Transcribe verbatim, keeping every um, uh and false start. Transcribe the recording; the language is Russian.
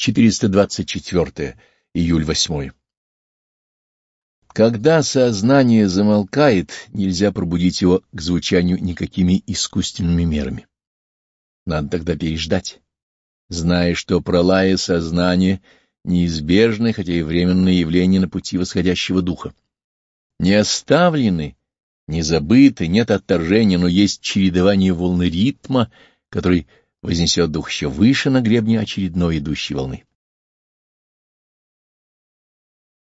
четыреста двадцать четыре. Июль восьмой. Когда сознание замолкает, нельзя пробудить его к звучанию никакими искусственными мерами. Надо тогда переждать, зная, что пролая сознание — неизбежное, хотя и временное явление на пути восходящего духа. Не оставлены, не забыты, нет отторжения, но есть чередование волны ритма, который вознесет дух еще выше на гребне очередной идущей волны.